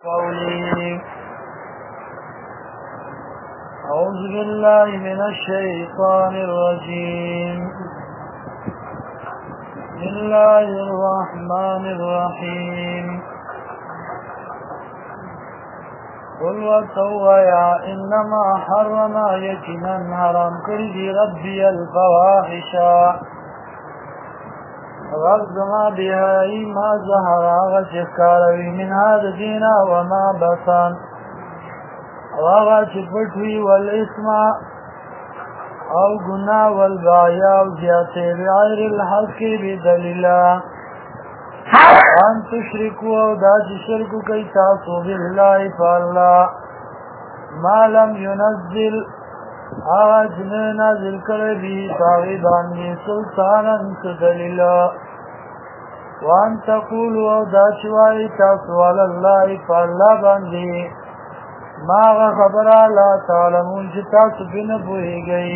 قولي أعوذ بالله من الشيطان الرجيم. بسم الله الرحمن الرحيم. قل وتويا إنما حرم يقينا حرام کړی ربي الفواحش غضما بها ما ظهر غشكاروي من هذا الدين وما بطن واغا چپټوي والاسم او گناہ والبغي او زیاته بغیر الحق بدلیل ان تشركوا او دا شرک کوي تاسو بالله فالله ما لم ينزل آج نازل کړی به پاوی باندې سلطانا دلیل وان تقولوا او دا شوای تاسو علی الله فالله باندې ما خبره لا تعلمون چې تاسو به نه پوهیږئ.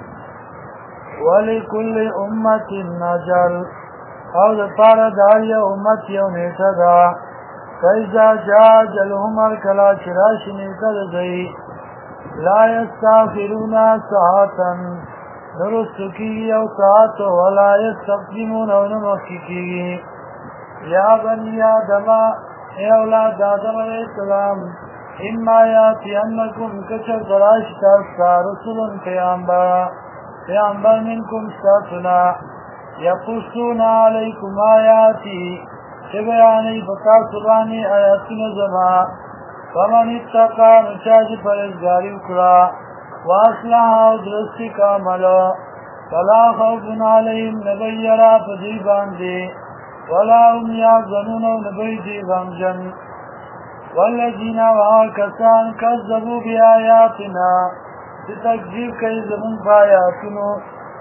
ولکل امة اجل او د پاره د یو امت یو نیټه ده. فاذا جاء اجلهم کله چې راشي نیټه د دوی لا يستغفرون ساعتا نرسکی او ساعت ولا يستقدمون او نمخکی. یا بنی آدم اے اولاد آدم علیہ السلام اما یاتینکم کچر دراش تاستا رسول پیامبر منکم ساتنا یقصون علیکم آیاتی چه بیانی بتا سبانی آیاتنا زما فمن اتقا نچاج پرزگاری اکرا واصلح او درستی کاملا فلا خوف علیهم نبیرا پدیبان دی ولا هم یحزنون نبی دیبان جن والذین وآکسان کذبوا بآیاتنا تکذیب کئی زمون پایاتنو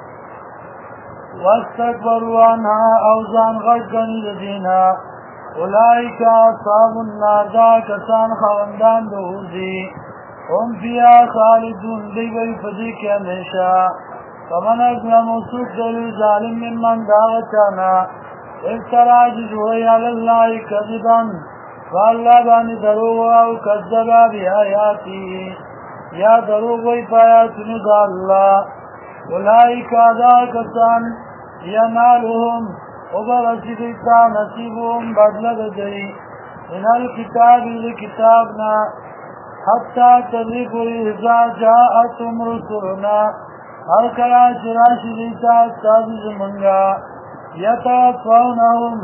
واستکبروا عنها اوزان غجگنی لدینا اولئک اصحاب النار دا کسان خواندان دوزی هم فیا خالدون دیگوی فدی که ہمیشہ. فمن اظلم سوک دلی ظالم ممن داغتانا افترا جزوی علی اللہ کذبان فاللہ بانی دروغ او کذبا بی آیاتی یا دروغ وی پایاتنو دا اللہ. اولئک دا کسان ینالهم وبرسیدتا نصیبهم بدلد دی من الكتاب لکتابنا حتی تذکری اذا جاءتم رسولنا هر کلا چراشی دیتا استازی زمانگا یتوفونهم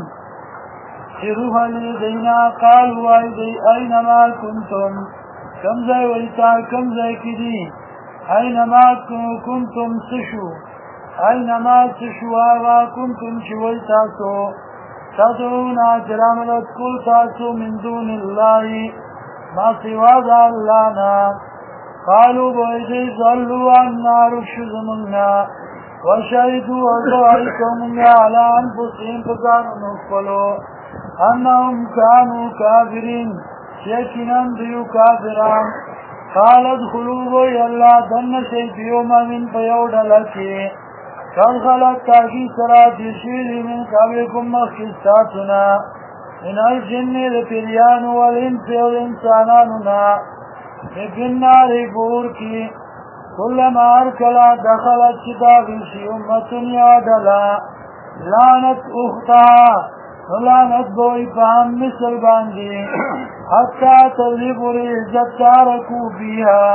روح علی دینا قالوا ایدی اینما کنتم کمزای ویتا کمزای کی دی اینما کنتم سشو اینما سشو آغا کنتم شوی تاسو تدعونا جراملت کل تاسو من دون اللہ ما سواز اللہنا قالوا بویدی ظلوا عنا رشد مننا وشهدوا وضعیکم مننا علی انفسهم فزان نقبلو انهم كانوا كافرين شيكنا ديو كافران. قال ادخلوا بي الله دن شيء بيوم من فيود لكي قد خلق تاكي سرات يشير من قبلكم مخصاتنا من الجن لپریان والانس والانساناننا في النار بوركي كلما اركلا دخلت شداغشي امة يادلا لعنت اختها لعنت بوئی پام مثل باندی حتی تغلیب عزت تارکو بیها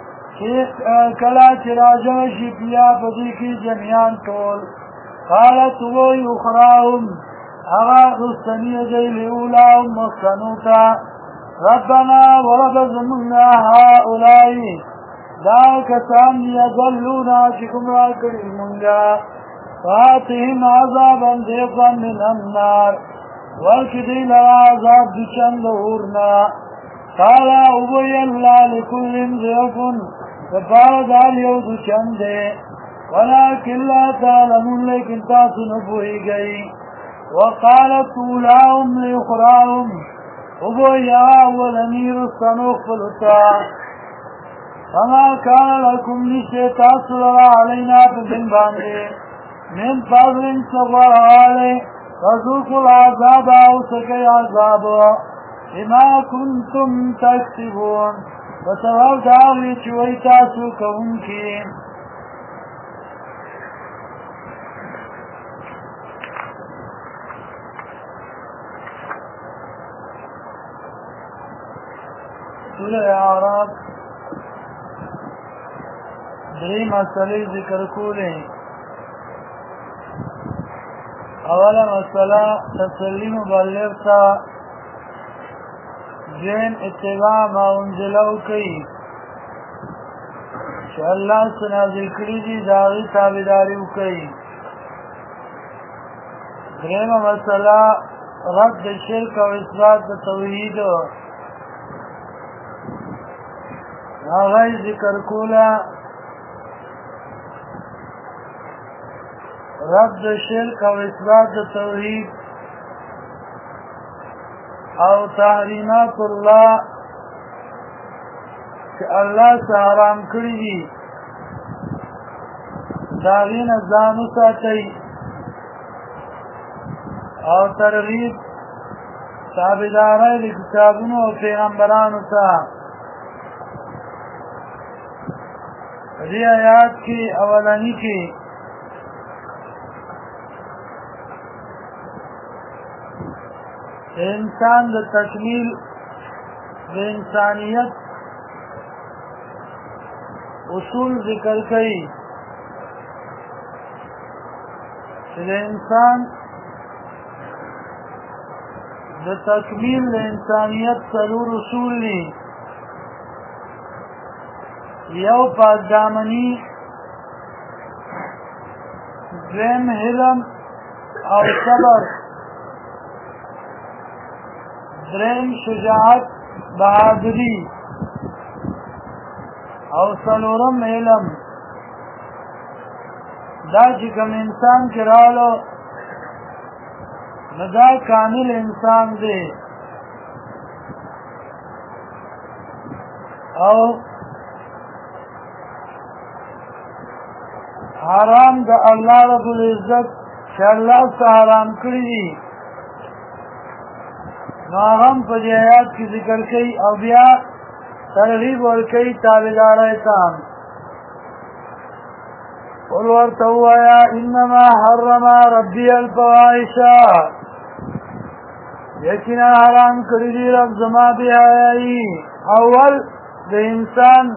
کلا چراجم شپیا پدی کی جمیان طول. قالت بوئی اخراهم اغا رستنی جیل اولاهم مخصنوتا ربنا ورب زمنا هؤلائی دا کسان یضلونا چکم را کری منگا فاتهم عذابا ضيقا من النار والكدي لها عذاب بچند اورنا. قال ابوی اللہ لکل ضيق فقال دار یود چند ولكن لا تعلمون لیکن تاسو نبوئی گئی. وقالت اولاهم لأخراهم ابوی اولنی رستنوخ فلتا فما كان لكم نشتے تاسو لرا علینا بزن باندے من فضل صبر علی فذوقوا العذاب او سکی عذاب بما کنتم تکسبون وسبب داغی چوئی تاسو کونکی سورہ اعراف دری مسئلے ذکر کولے اولا مسئلہ تسلی مبلغ تا جین اتباع ما انزلو کئی چه اللہ سے نازل کری دی داغی تابداریو کئی دریم مسئلہ رد شرک و اثبات توحید آغای ذکر کولا رد شرک و اثبات توحید او تحریمات اللہ کہ اللہ سے حرام کری دی داغین ازانو ساتی او ترغیب تابدارائی لکتابونو و پیغمبرانو تا دی آیات کی اولانی کی انسان د تکمیل د انسانیت اصول ذکر کئی د انسان د تکمیل د انسانیت څلور اصول دي یو پاک دامنی دویم حلم او صبر دریم شجاعت بہادری او څلورم علم دا چې کوم انسان کې راغلو نو دا کامل انسان دی او حرام د الله رب العزت چې الله څخه حرام کړی دي نو هم په دې آیات کې ذکر کوي او بیا ترغیب ورکوي تابعدارۍ ته قل ورته ووایه انما حرم ربي الفواحش یقینا حرام کړي دي رب زما بېحیایي اول د انسان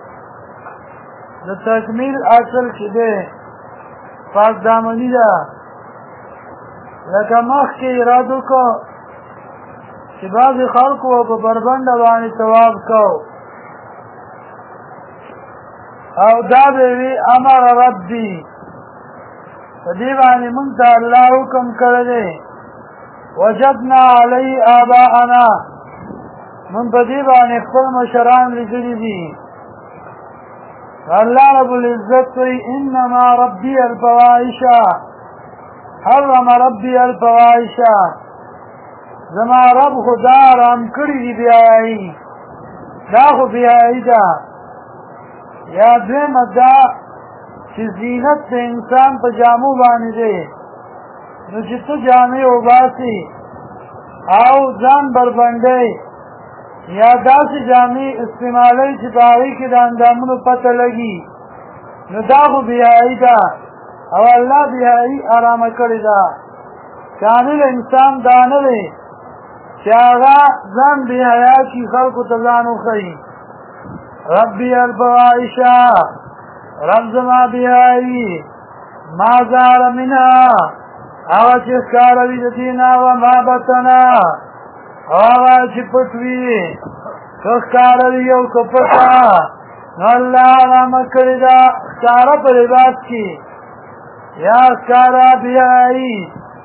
د تکمیل اصل چې دی پاک دامني ده لکه مخکې اراده کو چې بعضې خلکو په بربنډه باندې طواف کو او دا به وي امر ربي په دې باندې مونږ ته الله حکم کړی دی وجدنا علیه آباءنا مونږ په دې باندې خپل مشران لیدلي دي الله رب العزت وی انما ربي الفواحش حرم ربي الفواحش زما رب خدا حرام کړی دی بیايي دا خو بیايي ده یا دویمه دا چې زینت د انسان په جامو باندې دی نو چې ته جامې وباسي او ځان بربنډی یا داسې جامې استعمالوي چې په هغې کې د اندامونو پته لګي نو دا خو بیايي ده او الله بیايي حرامه کړې ده کامل انسان دا نه دی چې هغه ځان بېحیا کي خلکو ته ځان وښیي ربي الفواحش رب زما بېحیایي ما ظهر منها هغه چې ښکاره وي د دې نه وما بطنه هغه چې پټ وي که ښکاره وي او که پټه نو الله حرامه کړې ده ښکاره په لباس کې یا ښکاره بېحیایي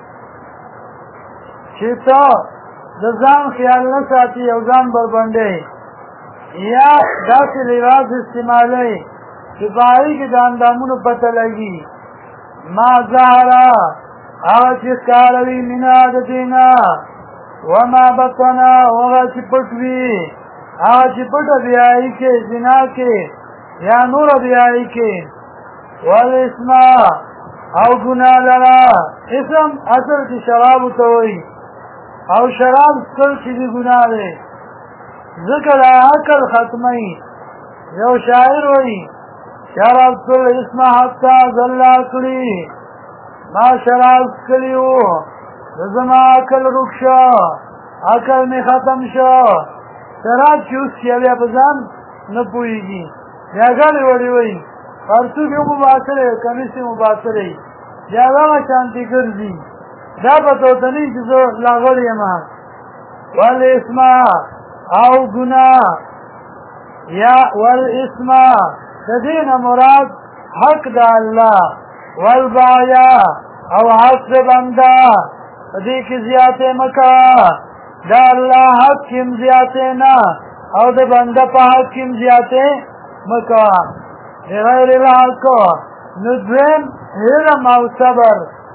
چې ته د ځان خیال نه ساتي او ځان بربنډی یا داسې لباس استعمالوي چې په هغې کې د اندامونو پته لګي ما ظهره هغه چې ښکاره وي منها د دې نه وما بطنه هغه چې پټ وي هغه چې پټه بیایي کې زنا کې یا نوره بیایي کې والاسم او ګناه لره اسم اصل کې شرابو ته وایي او شراب څکل چې دی ګناه دی ځکه دا عقل ختموي یو شاعر وایي شربت الاسم حتی ظل عقلي ما شراب څکلی و زما عقل رک شو عقل مې ختم شو شراب چې وڅښي بیا په ځان نه پوهېږي بیا ګڼې وړې وایي پرتوګ یې مباسره وي کمیس یې مباسره وي بیا دغه شانتې ګرځي دا پته ورته نه وي چې زه لاغړ یم والاسم او ګناه یا والاسم د دې نه مراد حق د الله والبایا او حق د بنده په دې کې زیاتې مه کوه د الله حق کې هم زیاتې نه او د بنده په حق کې هم زیاتې مه کوه بغیر الحق نو دویم علم او صبر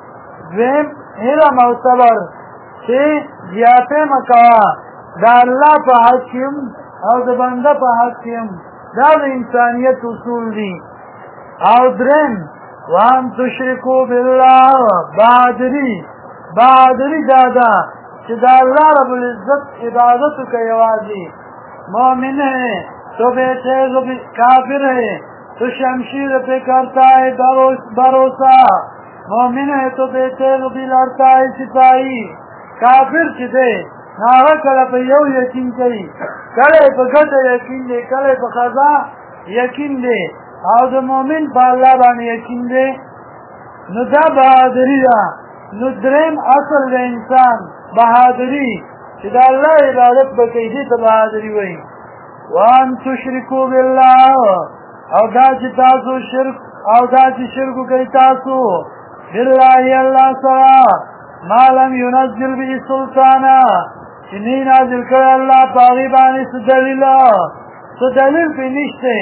چې زیاتې مه کوه د الله په حق کې هم او د بنده په حق کې هم دا د انسانیت اصول دي او دریم وان تشرکو بالله بہادری دادا کہ دا اللہ رب العزت عبادت کا یوازی مومن ہے تو بیٹے کافر ہے تو شمشیر پہ کرتا ہے بھروسہ مومن ہے تو بیٹے بھی لڑتا ہے سپاہی کافر چدے ناغا کله په یو یقین کوي کله په ګټه یقین دی کله په قضا یقین دی او د مؤمن په الله باندې یقین دی نو دا بهادري ده نو دریم اصل د انسان بهادري چې د الله عبادت به کوي دې ته بهادري وایي وان تشرکو بالله او دا چې تاسو شرک کوي تاسو بالله الله سره ما لم ينزل به سلطانا چې نه نازل کړی الله په هغې باندې څه دلیل پرې نشته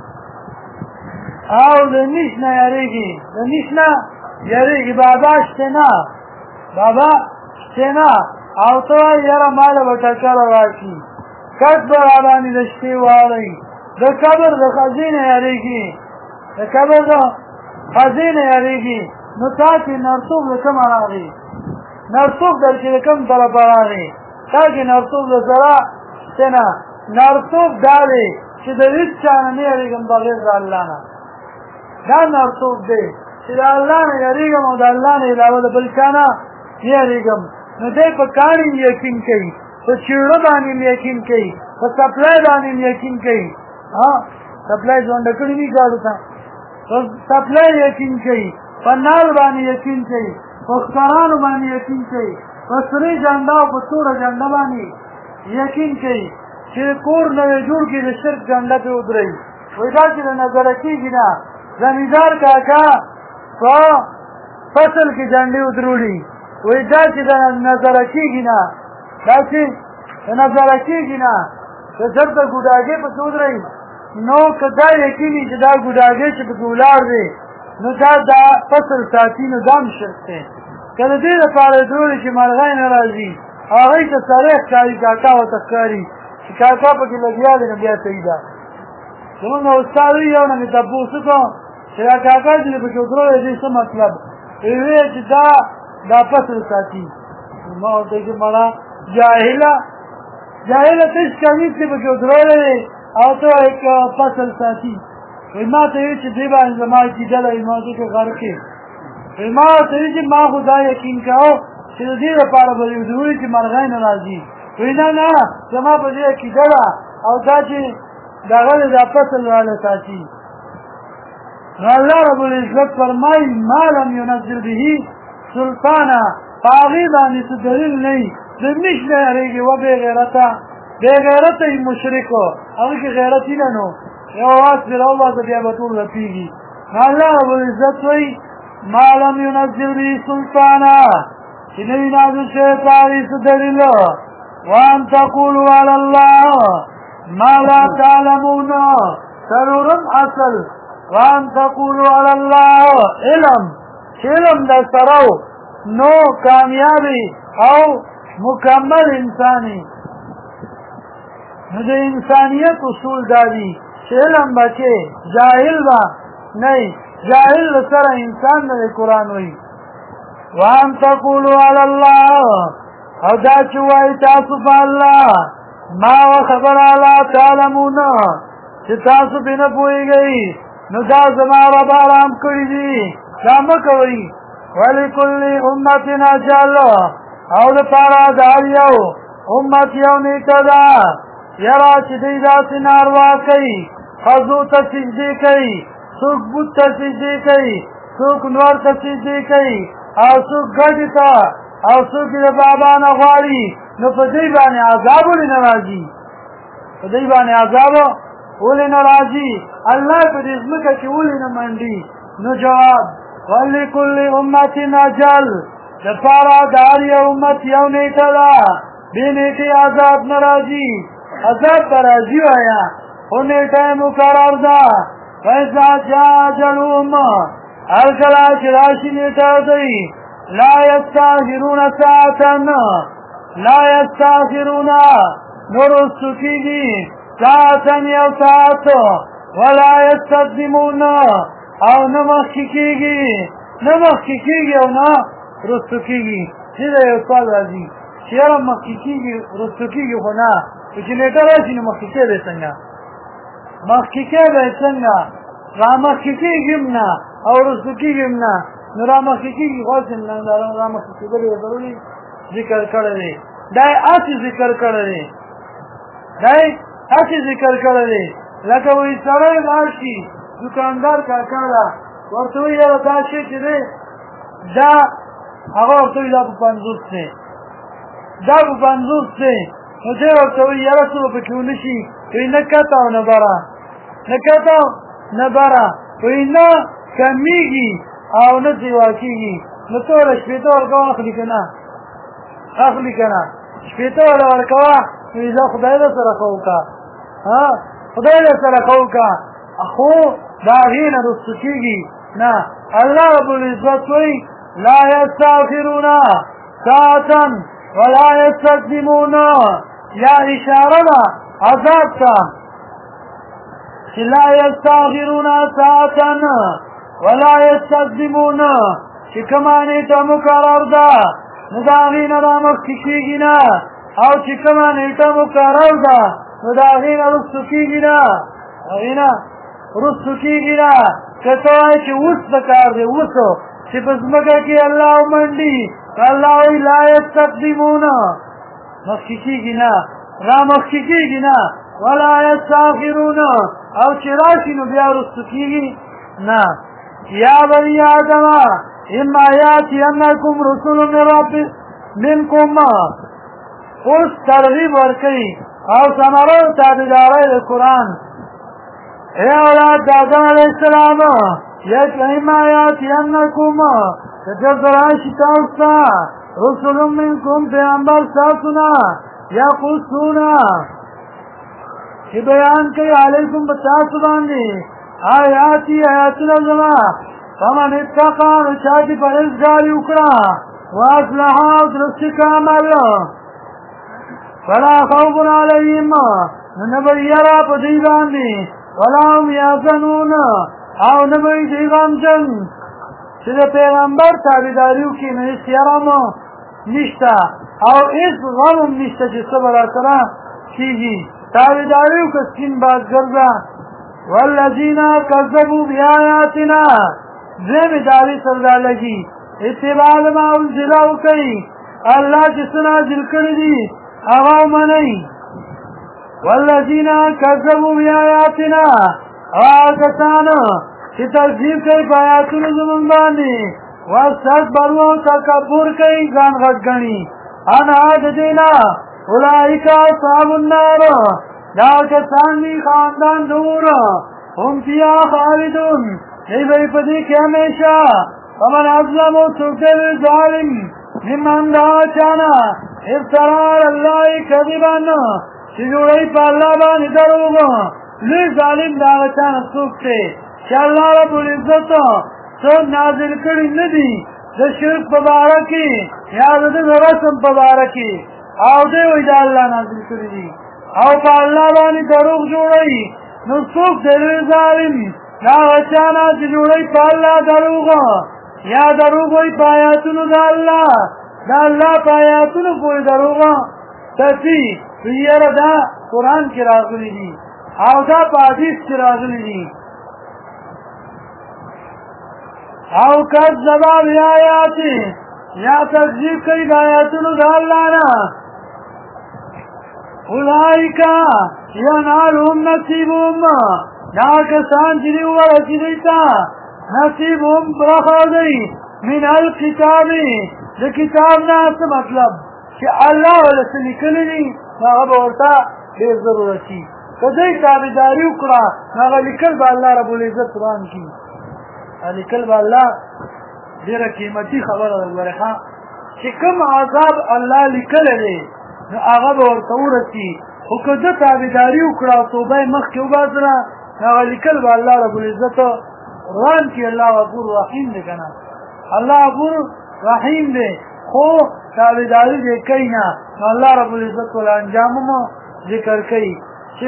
او د نیش نه یریږي بابا شته نه او ته وایي یاره ماله به ټکره راشي کټ به را باندې د شپې واړئ د قبر د خزې نه یریږي نو تاسې نرتوب د کومه راغی نرتوب در کې د کوم طرفه راغی تاکې نرتوب د سره شته نه نرتوب دا دی چې د هېڅ چا نه نه یېرېږم بغیر د الله نه دا نرتوب دی چې د الله نه یېرېږم او د الله نه علاوه د بل چا نه یېرېږم نو دی په کاڼي یقین کوي په چیړه باندې یقین کوي په سپلای باندې یقین کوي سپلای ځونډه کړي وي ګاډو ته په سپلای یقین کوي په نال باندې یقین کوي په ښکارانو باندې یقین کوي په سرې جنډه او په توره جنډه باندې یقین کوي چې کور نوی جوړ کړي د شرک جنډه پرې ودروي وایي دا چې د نظره کېږي نه زمیندار کاکا په فصل کې جنډې ودرولي وایي دا چې د نظره کېږي نه که چېرته ګوډاګۍ پسې ودروي نو که دا یقین وي چې دا ګوډاګۍ چې پکې ولاړ دی نو دا فصل ساتي نو دا هم شرک دی که د دې لپاره درولي چې مرغۍ نه راځي هغوی ته سړی ښکاري کاکا ورته ښکاري چې کاکا پکې لګیا دی نو بیا صحیح ده زمونږ استاد وي یو نه مې تپوس وکړو چې دا کاکا چې پکې ودرولی دی څه مطلب ویې چې دا فصل ساتي ما ورته چې مړه جاهله ته هېڅ کمیس دی پکې ودرولی دی او ته وایې فصل ساتي وایي ما ته ویې چې دې باندې زما عقیده ده ما ته غرق کې ما ورته ویې چې ما خو دا یقین کوو چې د دې لپاره به ودرولي چې مرغۍ نه راځي وایي نه زما په دې عقیده ده او دا چې دغه دی دا فصل راله ساتي نو الله رب العزت فرمایي ما لم ينزل به سلطانه په هغې باندې څه دلیل نه وي د نیش نه یېرېږي و بې غیرته یې مشرکو هغې کې غیرت هیله نو یو اواز پرې راوباسه بیا به ټول رپېږي نو الله رب العزت وایي ما لم ينزل به سلطانا چې نه وي نازل شوی په هغې څه دلیل وان تقولوا على الله ما لا تعلمون څلورم اصل وان تقولوا على الله علم در سره نو کامیابی او مکمل انسانی نو د انسانیت اصول دادی چې علم بچې جاهل با نه جاهل سره انسان نه قرآن وایي وان تقولوا على الله او دا چې وایي تاسو په الله ما وخبره لا تعلمون چې تاسو پرې نه پوهېږئ نو دا زما رب حرام کړي دي دا مه کوئ ولکل امت اجل او دپاره د هر یو امت یو نیټه ده یاره چې دوی داسې ناروا کوي ښځو ته سجدې کوي څوک بت ته سجدې کوي څوک نور ته سجدې کوي او څوک ګډې ته او څوک د بابا نه غواړي نو په دوی باندې عذاب ولې نه راځي په دوی باندې عذاب ولې نه راځي الله په دې ځمکه کې ولې نه منډي نو جواب ولکل امت اجل دپاره د هر یو امت یو نیټه ده بې نیټې عذاب نه راځي عذاب به راځي وایه خو نیټه یې مقرر ده فاذا جاء اجلهم هر کله چې راشي نیټه دوی لا یستاخرون ساعتا لا یستاخرون نو رستو کېږي ساعتا یو ساعت ولا یستقدمون او نه مخکې کېږي نه مخکې کېږي او نه رستو کېږي چې د یو سوال راځي چې یاره مخکې کېږي رستو کېږي خو نه چې نیټه راشي نو مخکې کېږي څنګه مخکې کېږي څنګه را مخکې کېږي هم نه او رستو کېږي هم نه نو را مخکې کېږي خو را مخکې کېدل یې ضروري ذکر کړی دی دا یې هسې ذکر کړی دی دا یې هسې ذکر کړی دی لکه وایي سړی لاړ شي دکاندار کاکا ده ورته وایي یاره دا شی چې دی دا هغه ورته وایي دا په 50 دی دا په 50 دی نو دی ورته وایي یاره څه به پکې ونه شي وایي نه کته او نه بره نه کته او نه بره وایي نه کمیږي او نه دیوا کېږي نو ته ورله شپېته ورکوه اخلي که نه اخلي که نه شپېته ورله ورکوه وایي دا خدای در سره ښه وکړه خدای در سره ښه وکړه خو د هغې نه رستو کېږي نه الله رب العزت وایي لا یستاخرون ساعتا ولا یستقدمون یا اشاره ده عذاب ته چې لا یستاخرون ساعتا ولا یستقدمون چې کومه نیټه مقرر ده نو د هغې نه رامخکې کېږي نه او چې کومه نیټه مقرر ده نو د هغې نه رستو کېږي نه هغې نه رستو کېږي نه که ته وایې چې اوس د کار دی اوس چې په ځمکه کې الله ومنډي الله وایي لا یستقدمون مخکې کېږي نه رامخکې کېږي نه ولا یستاخرون او چې راشي نو بیا رستو کېږي نه یا بني آدم اما یاتینکم رسول من رب منکم اوس ترغیب ورکوي او ثمره تابعدارۍ د قرآن اے اولاد د آدم علیه السلام اما یاتینکم که دلته راشي تاسو ته رسول منکم پیغمبر ستاسو نه یقصون چې بیان کوي علیکم په تاسو باندې آیاتی آیاتونه زما فمن اتقا نو چا چې پرهیزګاري وکړه واصلح او درست عمل فلا خوف علیهم نو نه به یره په دوی باندې ولا هم یحزنون او نه به دوی غمجن چې د پیغمبر تابعداري وکړي نو هېڅ یره هم نشته او هېڅ غم هم نشته چې څه به راسره کېږي تابعداري وکړه سپین باز ګرځه والذین کذبوا بآیاتنا دویمې دعوې سره دا لګي اتباع ما انزل وکړئ الله چې څه نازل کړي دي هغه ومنئ والذین کذبوا بآیاتنا هغه کسان چې تکذیب کوي په آیاتونو زموږ باندې واستکبروا او تکبر کوي ځان غټ ګڼي انا د دې نه اولئک اصحاب النار دا کسان دي خاندان دور هم فیها خالدون دی به په دې کې همیشه ومن اظلم څوک دی ظالم ممن دا چانه افترا علی الله کذبا چې جوړوي په الله باندې دروغ لوی ظالم د هغه چا نه څوک دی چې الله رب العزت څه نازل کړي نه دي د شرک په باره کې یا د رسم په باره کې او دی وایي د الله نازل کړي دي او په الله باندې دروغ جوړوي نو څوک دی لوی ظالم د هغه چا نه چې جوړوي په الله دروغ یا دروغ وایي په آیاتونو د الله دا الله په آیاتونو پورې دروغه تفي یاره دا قرآن کې راغلي دي او دا په حدیث کې راغلي دي او کذب بآیات یا تکذیب کوي د آیاتونو د الله نه اولئک ینالهم نصیبهم دا کسان چې دی ورسېدی ته نصیبهم برخه دی من الکتاب د کتاب نه څه مطلب چې الله ولا څه لیکلي دي هغه به ورته ډېر ضرورت شي که دوی تابعداري وکړه هغه لیکل به الله رب العزت قرآن کي لیکل به الله ډېره قیمتي خبره ده ګوره چې کوم عذاب الله لیکلی دی نو هغه به ورته ورسي خو که ده تابعداري وکړه او توبه یې مخکې وباسله هغه لیکل به الله رب العزت قرآن کې الله غفور رحیم دی که نه الله غفور رحیم دی خو تابعداري دې کوي نه نو الله رب العزت ول انجام مو ذکر کوي چې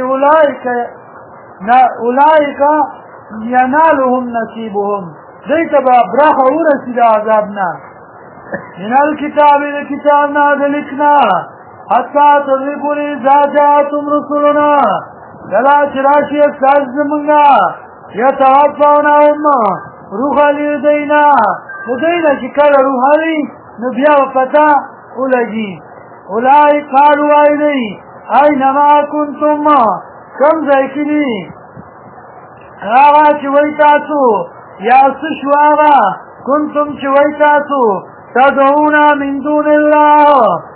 اولئک ینالهم نصیبهم دوی ته به برخه ورسي د عذاب نه من الکتاب د کتاب نه د لیکنا حتی تر پورې اذا جاءتهم رسلنا کله چې راشي استاد زمونږه یتوفونهم روح لیدینا نو دوی نه چې کله روح لي نو بیا پتا ولګي اولئک قالوا ایدی اینما کنتم کم ځای کې دي هغه چې وایي تاسو یا څه شو هغه کنتم چې وایي تاسو تدعون من دون الله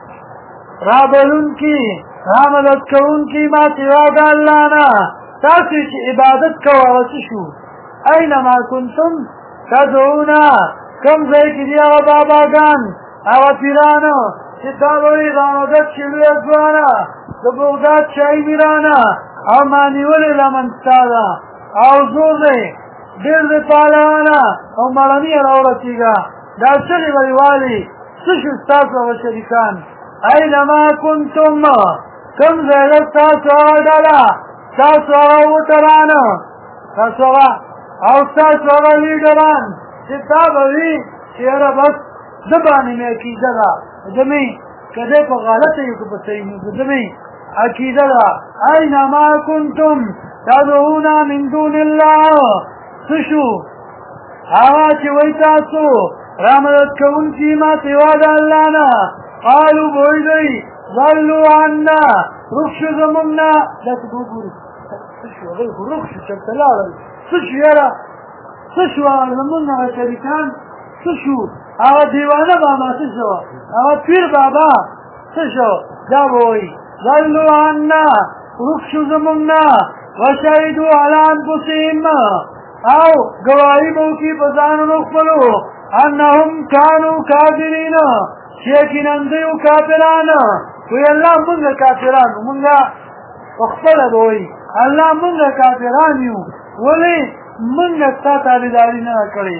رابلونکي رامدد کوونکي ما سوا د الله نه تاسو چې عبادت کوئ هغه څه شو اینما کنتم تدعون کم ځای کې دي هغه باباګان هغه پیرانو چې تا وایي رامدد چې لویه ځوانه د بغداد شاهي میرانه او ما نیولې لمن ستا ده او زور دی ډېر د پهلوانه او مړني یې راورسېږه دا څغې به یې والي څه شو ستاسو هغه شریکان اینما کنتم کوم ځای ده ستاسو هغه ډله ستاسو هغه موټرانه ستاسو هغه او ستاسو هغه لیډران چې تا به وي چې یاره بس ده باندې مې عقیده ده ده مې که دی په غلطه یو که په صحیح نو ده مې عقیده ده اینما کنتم تدعون من دون الله څه شو هغه چې وایي تاسو رامدد کوونکي ما سوا د الله نه قالو به وایي دوی ضلوا عنا رخ شو زمونږ نه داسې به وګورو څه شو هغوی خو رخ شو چېرته لاړل څه شو یاره څه شو هغه زمونږ هغه شریکان څه شو هغه دیوانه بابا څه شو هغه پیر بابا څه شو دا به وایي ضلوا عنا رخ شو زمونږ نه وشهدوا على انفسهم او گواهی به وکړي په ځانونو خپلو انهم كانوا کافرین چې یقینا دوی وو کافران وایي الله مونږ کافران یو مونږ په خپله به وایي الله مونږ کافران یو ولې مونږ ستا تابعداري نه کړې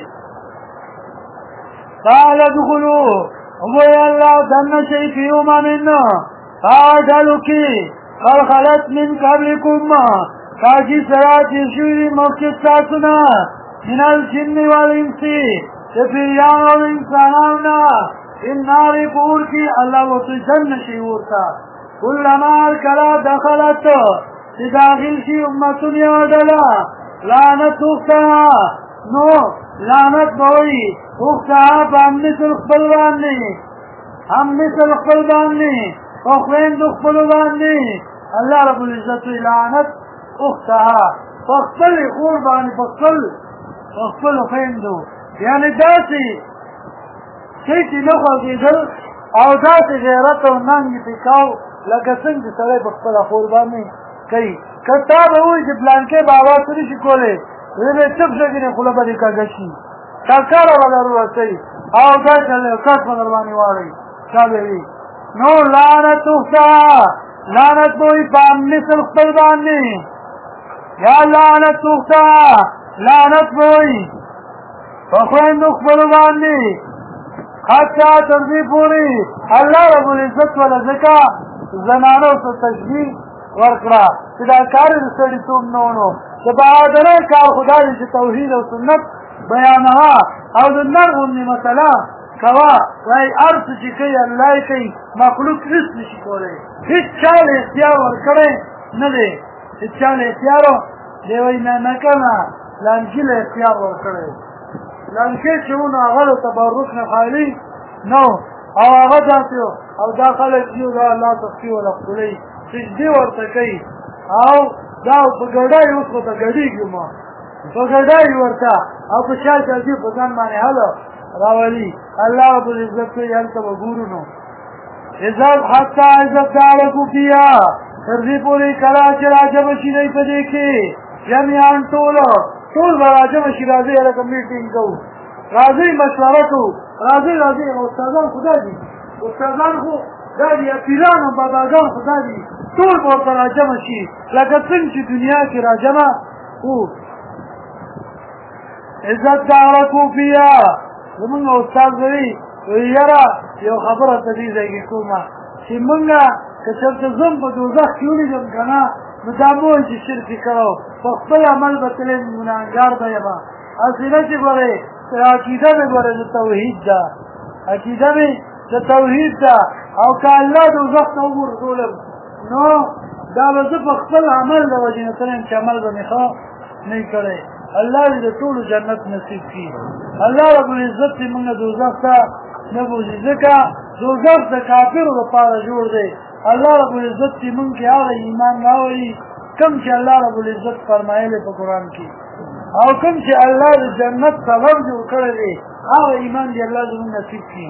قال ادخلوا وایي الله دننه شئ فی امم هغه ډلو کې قد خلت من قبلکم کاجی سرات یشوی مخکې ستاسو نه من الجن والانس چې پیریانو او انسانانو نه النار پور کې الله ورته جن شي ورته کلما کله دخلت چې داخل شي امتون یو ډله لعنت اختها نو لعنت به وي اختها په مثل خپل باندې هم مثل خپل باندې په خویندو خپلو باندې الله رب العزت لعنت اختها فخپل خور باندې فخپل خویندو یعنی داسې شی چې نه خوځېدل او داسې غیرت او ننګ یې پرې کاو لکه څنګه چې سړی په خپله خور باندې کوي که تا به ووایي چې پلانکې بابا څه نه شي کولی ویې به چپ شه کېنې خوله به دې کږه شي ټکره به در ورسوي او داسې کس به در باندې واړوي چا به وي نو لعنت اختها لعنت به وي په مثل خپل باندې یا لعنت اختها لعنت به وي په خویندو خپلو باندې حتی تر دې پورې الله رب العزت وله ځکه زنانو ته تشبیه ورکړه چې دا کار د سړیتوب نه و نو د بهادرۍ کار خو دا دی چې توحید او سنت بیانوه او د نر غوندې مسله کوا وای ارث چې کوي الله کوي مخلوق هیڅ نشي کولای هیڅ چاله اختیار ورکړي نه دی هیڅ چاله اختیار دی وای نه کنه لانجیل اختیار ورکړي لانجه چې ونه هغه تبرک نه خالی نو او هغه داسې او دا خلک یو دا الله تخفي ولا خپلې سجدي ورته کوي او دا په ګډای اوس په ګډیږي ما په ګډای ورته او په شال چې په ځان باندې حاله راولي الله رب العزت یې انت وګورونو عزت حتا عزت دارکو کیا ترځي پوری کلا چې راځم شي نه پدې کې جميعان ټول راځم شي راځي له میټینګ کو راځي مشوره کو راځي استادان خدا دي استادان خو دا دي پیران او باباګان خدا دي ټول په راځم شي لکه څنګه چې دنیا کې راځم او عزت دارکو کیا زمونږ استاد وی یاره یو خبره ته دې ځای کومه چې مونږه که چېرته زم په دوزخ کې ولیدم که نه نو دا مو چې شرک کوو په خپل عمل به تلې ګناهګار به یم هسې نه چې ګورې عقیده مې ګورې د توحید ده عقیده مې د توحید ده او که الله دوزخ ته وغورځولم نو دا به زه په خپل عمل د وجې نه تلم چې عمل به مې ښه نه کړی الله دې د ټولو جنت نصیب کړي الله رب العزت دې موږ دوزخ ته نه بوځي ځکه دوزخ د کافرو لپاره جوړ دی الله رب العزت دې موږ کې هغه ایمان راوړي کوم چې الله رب العزت فرمایلی په قرآن کې او کوم چې الله د جنت سبب جوړ کړی دی هغه ایمان دې الله زموږ نصیب کړي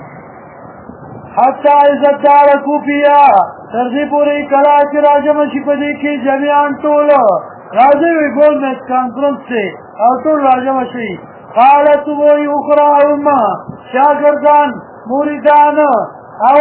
حتی عزت دارکو پیا تر دې پورې کله چې راجم شي په دې کې جميعان ټول راځي وی ګول میچ کانفرنس ته او ټول راجم شي قالت وی اخرى امه شاګردان مریدان او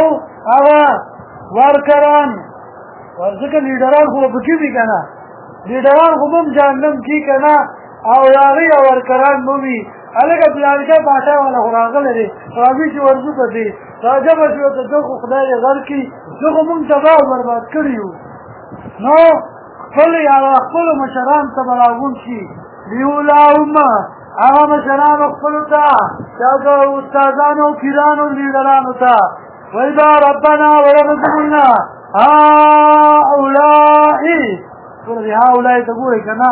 ورکران ورځکه لیډران خو پکې دي کنه لیډران خو هم جهنم کې کنه او راغي ورکران مو وی الګا بلانکا پاټه ولا راغله دي راځي چې ورځو ته دي راځه به ته دغه خدای غر کې دغه مونږ تباہ برباد کړیو نو خپل یا خپل مشران ته بلاغون شي لیولاهم هغه مشران خپل ته دا استادانو پیرانو لیډرانو ته وایدا ربنا ورزقنا هؤلاء هؤلاء تقول كنا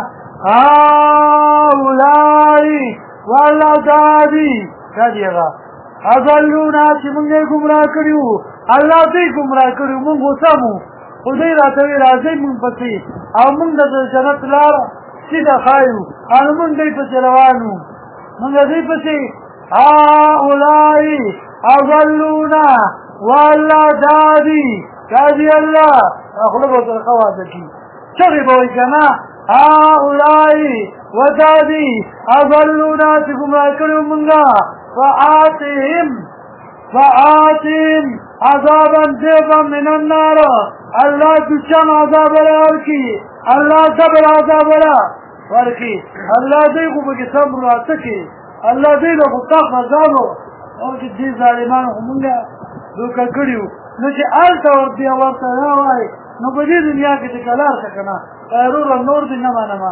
هؤلاء والله دادي كذا اضلونا چې موږ ګمراه کړیو الله دې ګمراه کړیو موږ وسمو خدای راته راځي موږ پسې او موږ د جنت لار سیده خایو او موږ دې په روانو موږ دې پسې هؤلاء اضلونا والله دادي كذي الله اخلقوا الخواتكي شغبوا كما هؤلاء ودادي اضلونا تكم راكلوا منها فآتهم عذابا ضعفا من النار الله دشان عذاب الاركي الله صبر عذاب الاركي الله ديكو بكي صبر راتكي الله ديكو بطاق عذابه او دي ظالمان همونگا دوكا کړیو نو چې آلته ورته ورته راوای نو په دې دنیا کې کلار څنګه ضرور نور دې نه مانم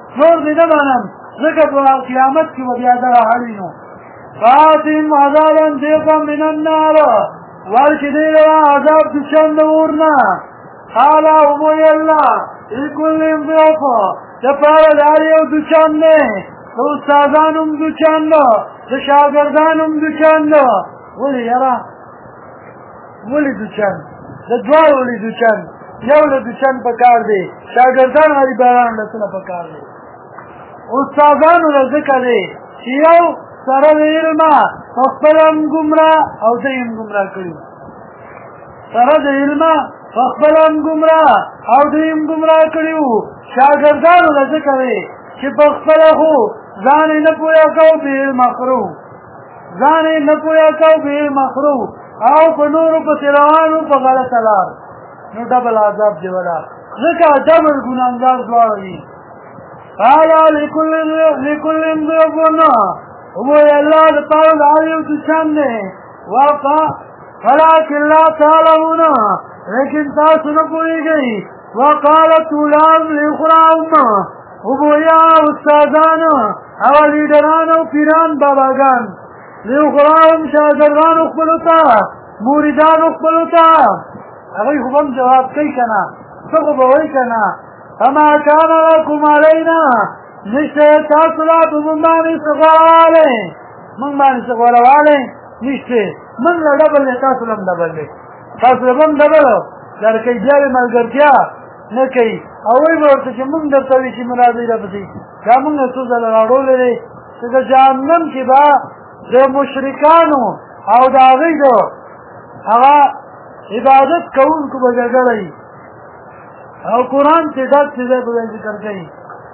ځکه په قیامت کې بیا دا حالینو فاتم عذابا ضعفا من النار ورشدي عذاب دشان ورنا قال ابو الله لكل ضعف تفعل داريو دشان نه استادانم دشان نه شاګردانم دشان نه ولي يرى ولي دشان د دوار ولي دشان یو له دشان پکار دی شاګردان غریبان له څه پکار دی استادانو له ذکر دی یو سره علم خپلم گمراه او دیم گمراه کړی سره علم خپلم گمراه او دیم گمراه کړیو شاګردانو له ذکر دی چې خپل خو ځان نه پویا کو به مخرو ځان نه پویا کو به مخرو او په نورو په روانو په غلط لار نو ډبل عذاب دی ولا ځکه ډبل ګناګار ځوړي قال لكل ضعفنا هو الله تعالى عليه وسلم وقع ولكن لا تعلمون لكن تاسو کوئږي وقالت اولاد لاخرى امه هو يا استاذان او لیډران او پیران باباګان لیغرام شاگردان اخبرو تا موریدان اخبرو تا اگه خوبم جواب کئی کنا سخو بوئی کنا فما کان لکم علینا نشتے تاثلات من بانی سغوالے من بانی سغوالے نشتے من لڈبل لے تاثلم ڈبل لے تاثلم ڈبل در کئی بیار ملگرتیا نکی اوی بورتا چه من در تاوی چی مرازی رفتی که من نسوز لراڑو لے چه جهنم کی با د مشرکانو او د هغوی د هغه عبادت کوونکو به ګرځوي او قرآن چې ډک چې دی به ذکر کوي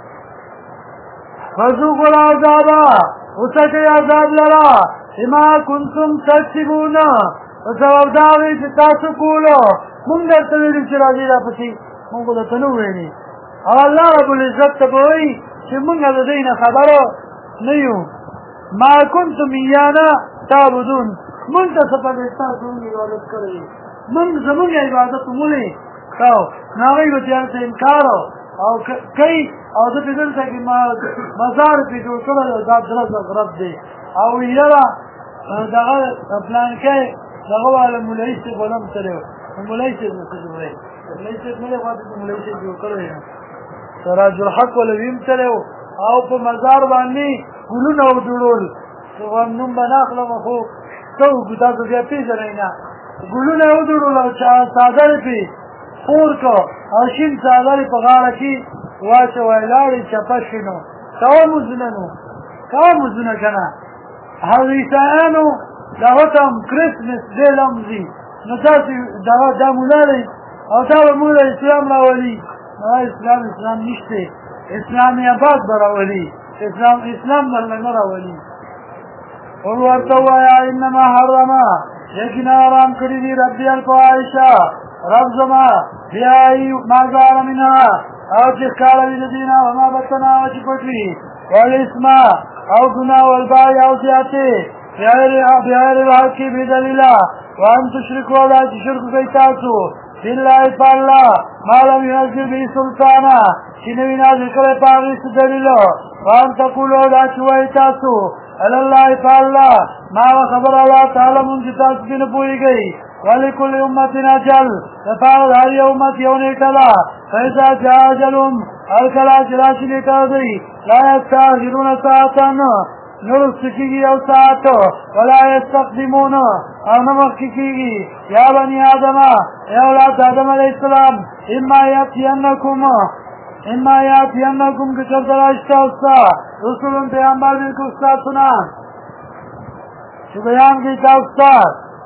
فذوقوا العذاب وڅکئ عذاب لره بما کنتم تکسبون په سبب د هغې چې تاسو کولو مونږ درته ویلي چې راځئ راپسې مونږ خو درته نه وویلي او الله ربالعزت ته به وایي چې مونږ د دوی نه خبره نه یو ما کنتم ایانا تعبدون من ته څه پکې تاسو عبادت کړی من زموږ عبادت مولې کاو ناوی به تاسو انکار او کوي او د دې ځل کې مزار په جوړ کړل دا درځ غرب دی او یلا دغه پلان کې دغه ول مولای څه غلم تلو مولای څه څه جوړه مولای څه نه غواړي مولای څه جوړ کړی سراج الحق ولویم تلو او په مزار باندې ګلونه وډول نو نوم بناخله خو تو تاسو بیا پیژنئ نه ګلونه وډول او ساده پی پور کو او شین ساده په غاړه کې واچو ویلاړي چپشینو کوم مزونه کنه هغویانو دغه ته کرسمس ډې لمځي نو تاسو دغه دا مولای او دا به موږ اسلام راولي اسلام نشته اسلام آباد براولي اسلام نه راولي او ورته وایا انما حرما یقینا حرام کړی دی ربي الفواحش رب زما بیاي ما زار منها او چې کاله دې دینا او ما بتنا او چې پټي والاسم او ګنا ول بای او زیاته بیار واقعي بدلیلا وان تشركوا لا تشركوا کوي تاسو بالله تعالی ما لم ينزل به سلطانا چې نوی نازل کړی په هغې څه دلیل وان تقولوا دا چې وایي تاسو علی الله تعالی ما خبر الله تعالی مونږ چې تاسو کې نه پوهېږئ ولکل امت اجل دپاره د هر یو امت یو نیټه ده فاذا جاء اجلهم هر کله چې راشي نیټه دوی لا یستأخرون ساعتا نه وروسته کېږي یو ساعت ولا یستقدمون او نه مخکې کېږي یا بني آدمه یا اولاد آدم علیه السلام اما یاتینکم که چرته راشي تاسو ته رسول پیغمبر بالکل ستاسو نه چې بیان کړي تاسو ته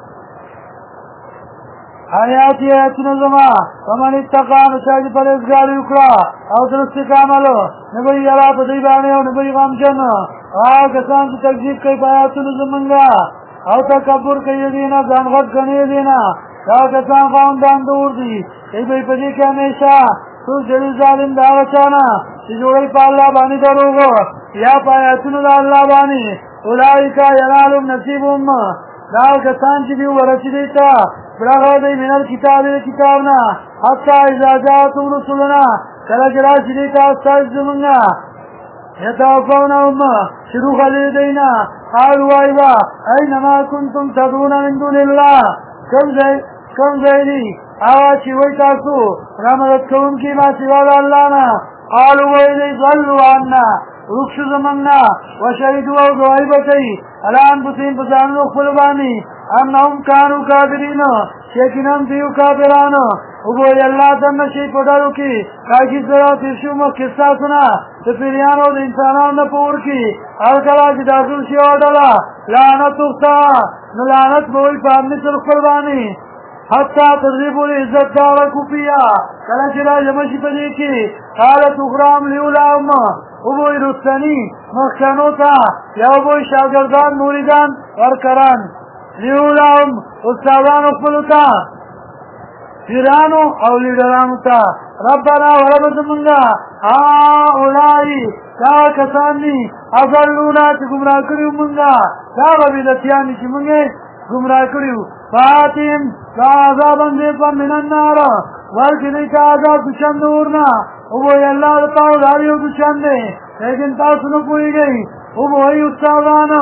آیاتونه زما ومن اتقا نو چا چې پرهیزګاري وکړه او درست عملو نه به یې یاره په دوی باندې او نه به یې غمجن هغه کسان چې تکذیب کوي په آیاتونو زمونږ او تکبر کوي دي نه ځان غټ ګڼي دي نه دا کسان خاوندان د اور دي دوی به په دې کې همیشه څوک ډېر ظالم د هغه چا نه چې جوړوي په الله باندې دروغ یا په آیاتونو د الله باندې اولئک ینالهم نصیبهم دا کسان چې دوی ورسېدي ته برغه دی من الكتاب کتابنا حتی اذا جاءتهم رسلنا کله چې راشي دوی ته استاد زمونږ يتوفونهم شروع خلي دینا قالوا وایوا اینما کنتم تدعون من دون الله کم ځای دی هغه چې وایي تاسو رامدد کوونکي ما سوا د الله نه قالوا ویل ضلوا عنا رخص زمنا وشهدوا او گواهی بکئی علی انفسهم په ځانونو خپل باندې انهم كانوا کافرین یقینا دیو کافرانو او وی الله دنه شي په ډارو کې راځي زرا تشو مکه ساتونه د پیرانو د انسانانو نه پور کې هر کله چې داخل شي وډلا لعنت وکتا نو لعنت به وي په امن سره خپل باندې حتی تضریب العزت دارا کفیا کله چې را جمع شي په دې کې حالت اغرام لیولام او بوی رستنی مخکنو تا یا بوی شاگردان موریدان ورکران لیولام استادان اخبرو تا پیرانو او لیڈرانو تا ربنا ورب زمونگا اولائی دا کسانی اضلونا چی گمراہ کریو منگا دا غبیدتیانی چی منگے گمراہ کریو فاتیم دا عذابا دیفا من النار ورکی دیتا عذاب دچند ورنا او بوئی اللہ دپاو داریو دچند دے لیکن تاسو نکوئی گئی او بوئی استادانا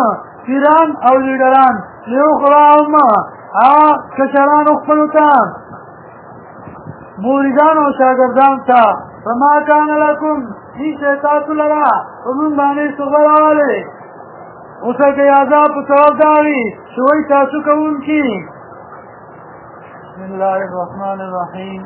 پیران او لیډران لیخراهم کشران خپلو ته موریدان او شاګردان ته فما کان لکم نشته تاسو لره په موږ باندې څه غواړئ اوسه کې عذاب په سبب داوي چې وایي تاسو کوونکي بسم الله الرحمن الرحیم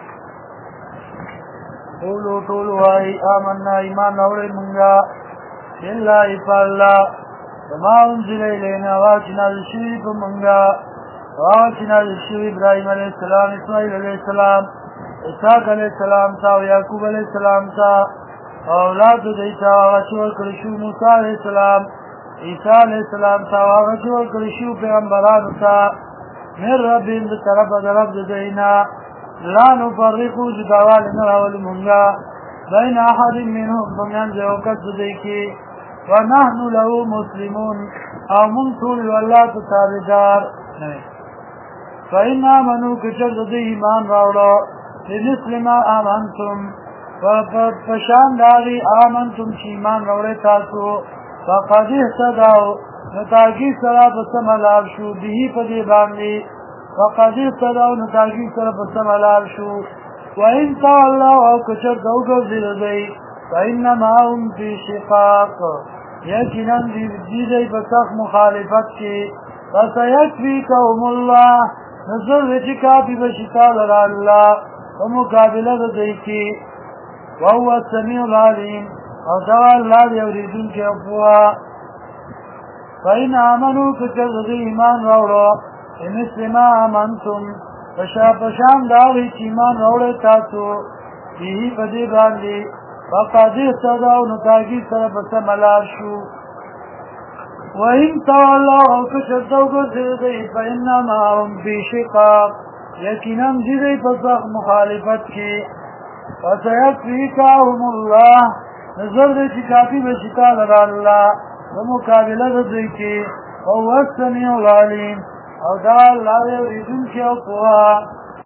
قولوا طول وائی آمنا ایمان اوڑی منگا باللہ فاللہ وما انزل الینا واچنا لشوی منگا واچنا لشوی ابراہیم علیہ السلام اسماعیل علیہ السلام اسحاق علیہ السلام تا و یعقوب علیہ السلام تا اولاد دیتا واغشور کرشو موسیٰ علیہ السلام عیسیٰ علیہ السلام تا واغشور کرشو پیغمبران تا من ربیم بطرف درب دینا لا نفرقو جدوال نراول منگا بین احد منهم بمیان جوکت دیکی ونحن له مسلمون او منطول واللہ تتابدار فإن آمنو کچر دی ایمان راوڑا لنسل ما آمنتم فشان داغی آمنتم چی ایمان راوڑے تاسو فقد احتداو نتاکی سرا بسم علاب شو بهی پدی باندی وقد اهتدوا نتاکی سره په سم حلال شو وان تولوا او کچر دوګو زیردی فإنما هم فی شقاق یقینا دی په سخت مخالفت کې فسيكفيكهم الله نظر چې کافي بشتا لرا الله په مقابله د دې کې وهو السميع العليم او دا الله دی اوریدونکی او پوها فإن آمنوا کچر دی ایمان راوړو مثل ما آمنتم پشان داوی چیمان روڑے تاسو بیهی پدی باندی فقد اهتدوا نتاکی سر بسم علال شو وَإِن تَوَلَّوْا او کشتو گزیدی فإنما هم فی شقاق یقیناً دیدی پسخ مخالفت کی فَسَيَكْفِيكَهُمُ اللَّهُ نظر دی چی کافی بشتا لرا اللہ ومقابلت دی کی وَهُوَ السَّمِيعُ الْعَلِيمُ او دا اللہ اوریدون کی او پوها